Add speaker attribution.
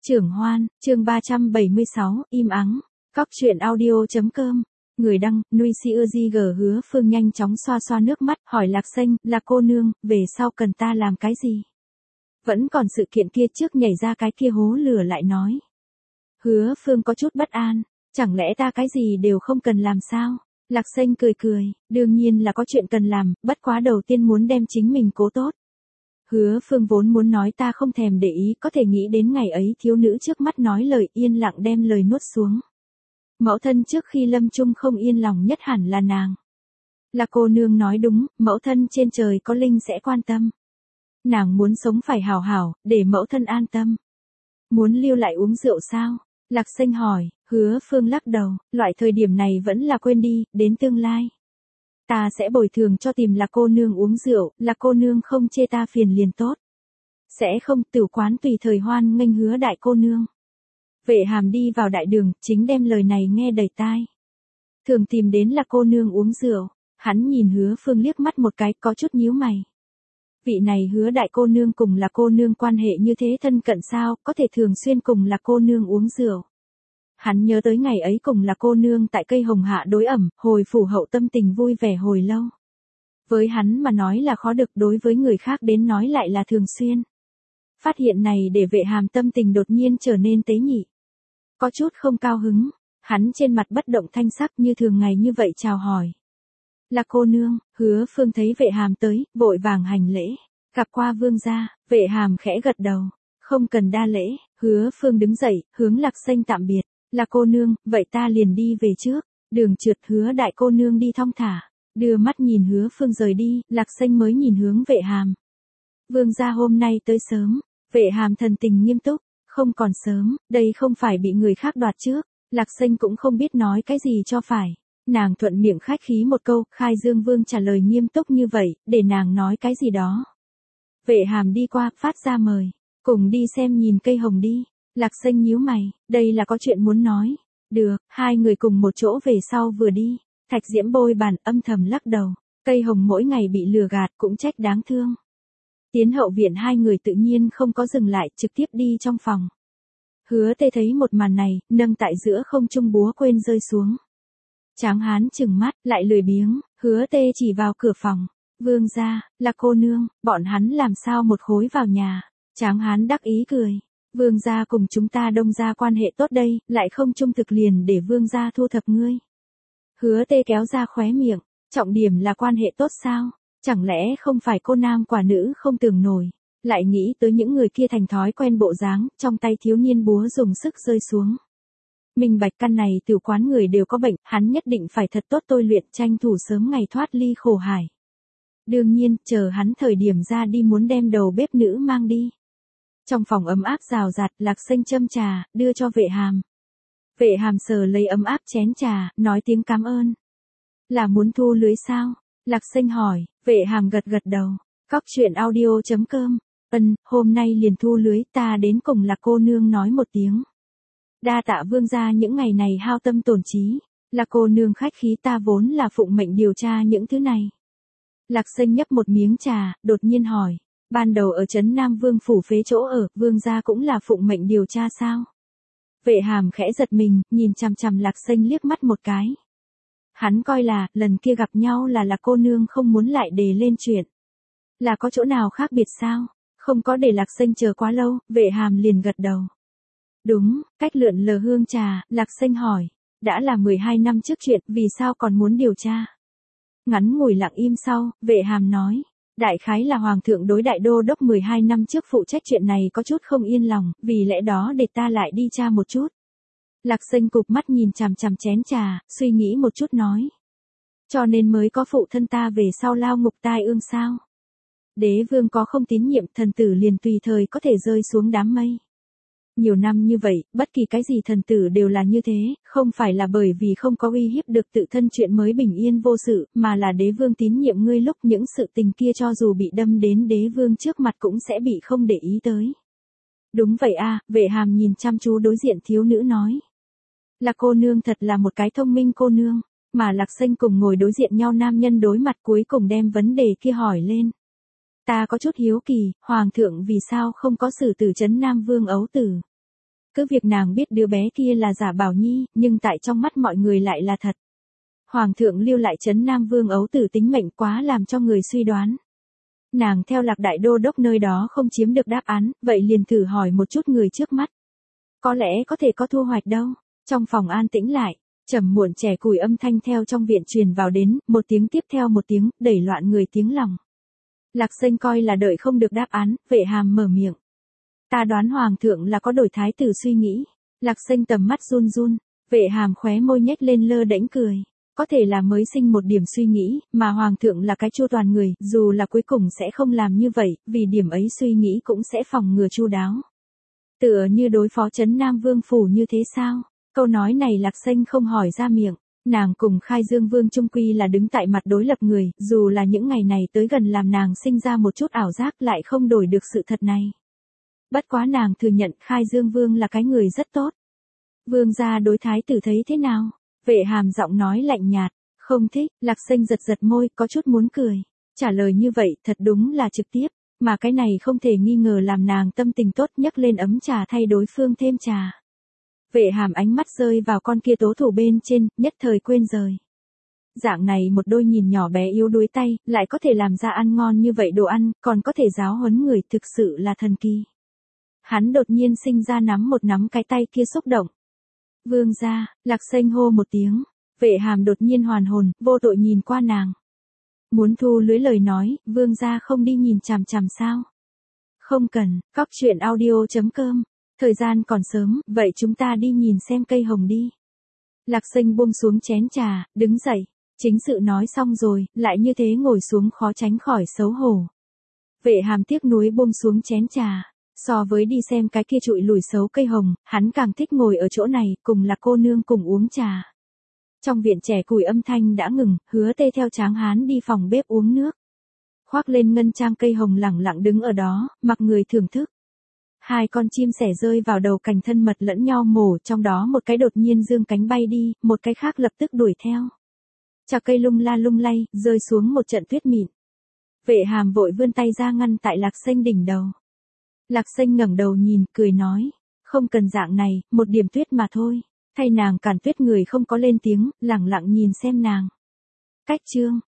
Speaker 1: Trưởng Hoan, chương 376, im ắng. Cóc truyện audio.com. Người đăng, Nuôi Siêu Hứa Phương nhanh chóng xoa xoa nước mắt, hỏi Lạc Xanh, là cô nương, về sau cần ta làm cái gì? Vẫn còn sự kiện kia trước nhảy ra cái kia hố lửa lại nói. Hứa Phương có chút bất an, chẳng lẽ ta cái gì đều không cần làm sao? Lạc Xanh cười cười, đương nhiên là có chuyện cần làm, bất quá đầu tiên muốn đem chính mình cố tốt. Hứa Phương vốn muốn nói ta không thèm để ý, có thể nghĩ đến ngày ấy thiếu nữ trước mắt nói lời yên lặng đem lời nuốt xuống. Mẫu thân trước khi lâm chung không yên lòng nhất hẳn là nàng. Là cô nương nói đúng, mẫu thân trên trời có linh sẽ quan tâm. Nàng muốn sống phải hảo hảo, để mẫu thân an tâm. Muốn lưu lại uống rượu sao? Lạc Xanh hỏi, Hứa Phương lắc đầu, loại thời điểm này vẫn là quên đi, đến tương lai. Ta sẽ bồi thường cho tìm là cô nương uống rượu, là cô nương không chê ta phiền liền tốt. Sẽ không, tử quán tùy thời hoan nghênh Hứa đại cô nương. Vệ Hàm đi vào đại đường, chính đem lời này nghe đầy tai. Thường tìm đến là cô nương uống rượu, hắn nhìn Hứa Phương liếc mắt một cái, có chút nhíu mày. Vị này Hứa đại cô nương cùng là cô nương quan hệ như thế thân cận sao, có thể thường xuyên cùng là cô nương uống rượu. Hắn nhớ tới ngày ấy cùng là cô nương tại cây hồng hạ đối ẩm, hồi phủ hậu tâm tình vui vẻ hồi lâu. Với hắn mà nói là khó được, đối với người khác đến nói lại là thường xuyên. Phát hiện này để Vệ Hàm tâm tình đột nhiên trở nên tế nhị. Có chút không cao hứng, hắn trên mặt bất động thanh sắc như thường ngày như vậy chào hỏi. Là cô nương, Hứa Phương thấy Vệ Hàm tới, vội vàng hành lễ. Gặp qua vương gia, Vệ Hàm khẽ gật đầu. Không cần đa lễ, Hứa Phương đứng dậy, hướng Lạc Xanh tạm biệt. Là cô nương, vậy ta liền đi về trước. Đường trượt Hứa đại cô nương đi thong thả. Đưa mắt nhìn Hứa Phương rời đi, Lạc Xanh mới nhìn hướng Vệ Hàm. Vương gia hôm nay tới sớm. Vệ Hàm thần tình nghiêm túc. Không còn sớm, đây không phải bị người khác đoạt trước. Lạc Xanh cũng không biết nói cái gì cho phải. Nàng thuận miệng khách khí một câu, Khai Dương Vương trả lời nghiêm túc như vậy, để nàng nói cái gì đó. Vệ Hàm đi qua, phát ra mời. Cùng đi xem nhìn cây hồng đi. Lạc Xanh nhíu mày, đây là có chuyện muốn nói. Được, hai người cùng một chỗ về sau vừa đi. Thạch Diễm bôi bàn âm thầm lắc đầu. Cây hồng mỗi ngày bị lừa gạt cũng trách đáng thương. Tiến hậu viện hai người tự nhiên không có dừng lại, trực tiếp đi trong phòng. Hứa Tê thấy một màn này, nâng tại giữa không trung búa quên rơi xuống. Tráng hán chừng mắt, lại lười biếng, Hứa Tê chỉ vào cửa phòng. Vương gia, là cô nương, bọn hắn làm sao một khối vào nhà. Tráng hán đắc ý cười. Vương gia cùng chúng ta Đông gia quan hệ tốt đây, lại không trung thực liền để vương gia thu thập ngươi. Hứa Tê kéo ra khóe miệng, trọng điểm là quan hệ tốt sao? Chẳng lẽ không phải cô nam quả nữ không tưởng nổi, lại nghĩ tới những người kia thành thói quen bộ dáng, trong tay thiếu niên búa dùng sức rơi xuống. Minh bạch căn này tử quán người đều có bệnh, hắn nhất định phải thật tốt tôi luyện tranh thủ sớm ngày thoát ly khổ hải. Đương nhiên, chờ hắn thời điểm ra đi muốn đem đầu bếp nữ mang đi. Trong phòng ấm áp rào rạt, Lạc Xanh châm trà, đưa cho Vệ Hàm. Vệ Hàm sờ lấy ấm áp chén trà, nói tiếng cảm ơn. Là muốn thu lưới sao? Lạc Xanh hỏi, Vệ Hàm gật gật đầu. Cóc truyện audio.com. Hôm nay liền thu lưới, ta đến cùng là cô nương nói một tiếng. Đa tạ vương gia những ngày này hao tâm tổn trí. Là cô nương khách khí, ta vốn là phụng mệnh điều tra những thứ này. Lạc Xanh nhấp một miếng trà, đột nhiên hỏi. Ban đầu ở trấn Nam Vương phủ phế chỗ ở, vương gia cũng là phụng mệnh điều tra sao? Vệ Hàm khẽ giật mình, nhìn chằm chằm Lạc Xanh liếc mắt một cái. Hắn coi là, lần kia gặp nhau là cô nương không muốn lại đề lên chuyện. Là có chỗ nào khác biệt sao? Không có, để Lạc Xanh chờ quá lâu, Vệ Hàm liền gật đầu. Đúng, cách lượn lờ hương trà, Lạc Xanh hỏi. Đã là 12 năm trước chuyện, vì sao còn muốn điều tra? Ngắn ngủi lặng im sau, Vệ Hàm nói. Đại khái là Hoàng thượng đối đại đô đốc 12 năm trước phụ trách chuyện này có chút không yên lòng, vì lẽ đó để ta lại đi tra một chút. Lạc Xanh cụp mắt nhìn chằm chằm chén trà, suy nghĩ một chút nói. Cho nên mới có phụ thân ta về sau lao ngục tai ương sao? Đế vương có không tín nhiệm, thần tử liền tùy thời có thể rơi xuống đám mây. Nhiều năm như vậy, bất kỳ cái gì thần tử đều là như thế, không phải là bởi vì không có uy hiếp được tự thân chuyện mới bình yên vô sự, mà là đế vương tín nhiệm ngươi lúc những sự tình kia cho dù bị đâm đến đế vương trước mặt cũng sẽ bị không để ý tới. Đúng vậy a, Vệ Hàm nhìn chăm chú đối diện thiếu nữ nói. Là cô nương thật là một cái thông minh cô nương, mà Lạc Xanh cùng ngồi đối diện nhau nam nhân đối mặt cuối cùng đem vấn đề kia hỏi lên. Ta có chút hiếu kỳ, Hoàng thượng vì sao không có xử tử trấn Nam Vương ấu tử? Cứ việc nàng biết đứa bé kia là giả Bảo Nhi, nhưng tại trong mắt mọi người lại là thật. Hoàng thượng lưu lại trấn Nam Vương ấu tử tính mệnh quá làm cho người suy đoán. Nàng theo Lạc đại đô đốc nơi đó không chiếm được đáp án, vậy liền thử hỏi một chút người trước mắt. Có lẽ có thể có thu hoạch đâu. Trong phòng an tĩnh lại, trầm muộn trẻ cùi âm thanh theo trong viện truyền vào đến, một tiếng tiếp theo một tiếng, đẩy loạn người tiếng lòng. Lạc Sênh coi là đợi không được đáp án, Vệ Hàm mở miệng. Ta đoán Hoàng thượng là có đổi thái tử suy nghĩ. Lạc Sênh tầm mắt run run, Vệ Hàm khóe môi nhếch lên lơ đễnh cười. Có thể là mới sinh một điểm suy nghĩ, mà Hoàng thượng là cái chu toàn người, dù là cuối cùng sẽ không làm như vậy, vì điểm ấy suy nghĩ cũng sẽ phòng ngừa chu đáo. Tựa như đối phó trấn Nam Vương phủ như thế sao? Câu nói này Lạc Sênh không hỏi ra miệng. Nàng cùng Khai Dương Vương trung quy là đứng tại mặt đối lập người, dù là những ngày này tới gần làm nàng sinh ra một chút ảo giác lại không đổi được sự thật này. Bất quá nàng thừa nhận Khai Dương Vương là cái người rất tốt. Vương gia đối thái tử thấy thế nào? Vệ Hàm giọng nói lạnh nhạt, không thích. Lạc Sênh giật giật môi, có chút muốn cười. Trả lời như vậy thật đúng là trực tiếp, mà cái này không thể nghi ngờ làm nàng tâm tình tốt, nhấc lên ấm trà thay đối phương thêm trà. Vệ Hàm ánh mắt rơi vào con kia tố thủ bên trên, nhất thời quên rời. Dạng này một đôi nhìn nhỏ bé yếu đuối tay, lại có thể làm ra ăn ngon như vậy đồ ăn, còn có thể giáo huấn người, thực sự là thần kỳ. Hắn đột nhiên sinh ra nắm một nắm cái tay kia xúc động. Vương gia, Lạc Sênh hô một tiếng. Vệ Hàm đột nhiên hoàn hồn, vô tội nhìn qua nàng. Muốn thu lưới lời nói, vương gia không đi nhìn chằm chằm sao? Không cần. Cóc truyện audio.com. Thời gian còn sớm, vậy chúng ta đi nhìn xem cây hồng đi. Lạc Sênh buông xuống chén trà, đứng dậy. Chính sự nói xong rồi, lại như thế ngồi xuống khó tránh khỏi xấu hổ. Vệ Hàm tiếc nuối buông xuống chén trà. So với đi xem cái kia trụi lùi xấu cây hồng, hắn càng thích ngồi ở chỗ này, cùng Lạc cô nương cùng uống trà. Trong viện trẻ cùi âm thanh đã ngừng, Hứa Tê theo Tráng Hán đi phòng bếp uống nước. Khoác lên ngân trang cây hồng lẳng lặng đứng ở đó, mặc người thưởng thức. Hai con chim sẻ rơi vào đầu cành thân mật lẫn nhau mổ, trong đó một cái đột nhiên dương cánh bay đi, một cái khác lập tức đuổi theo. Chà cây lung la lung lay, rơi xuống một trận tuyết mịn. Vệ Hàm vội vươn tay ra ngăn tại Lạc Sênh đỉnh đầu. Lạc Sênh ngẩng đầu nhìn, cười nói, không cần dạng này, một điểm tuyết mà thôi. Thay nàng cản tuyết người không có lên tiếng, lẳng lặng nhìn xem nàng. Cách chương.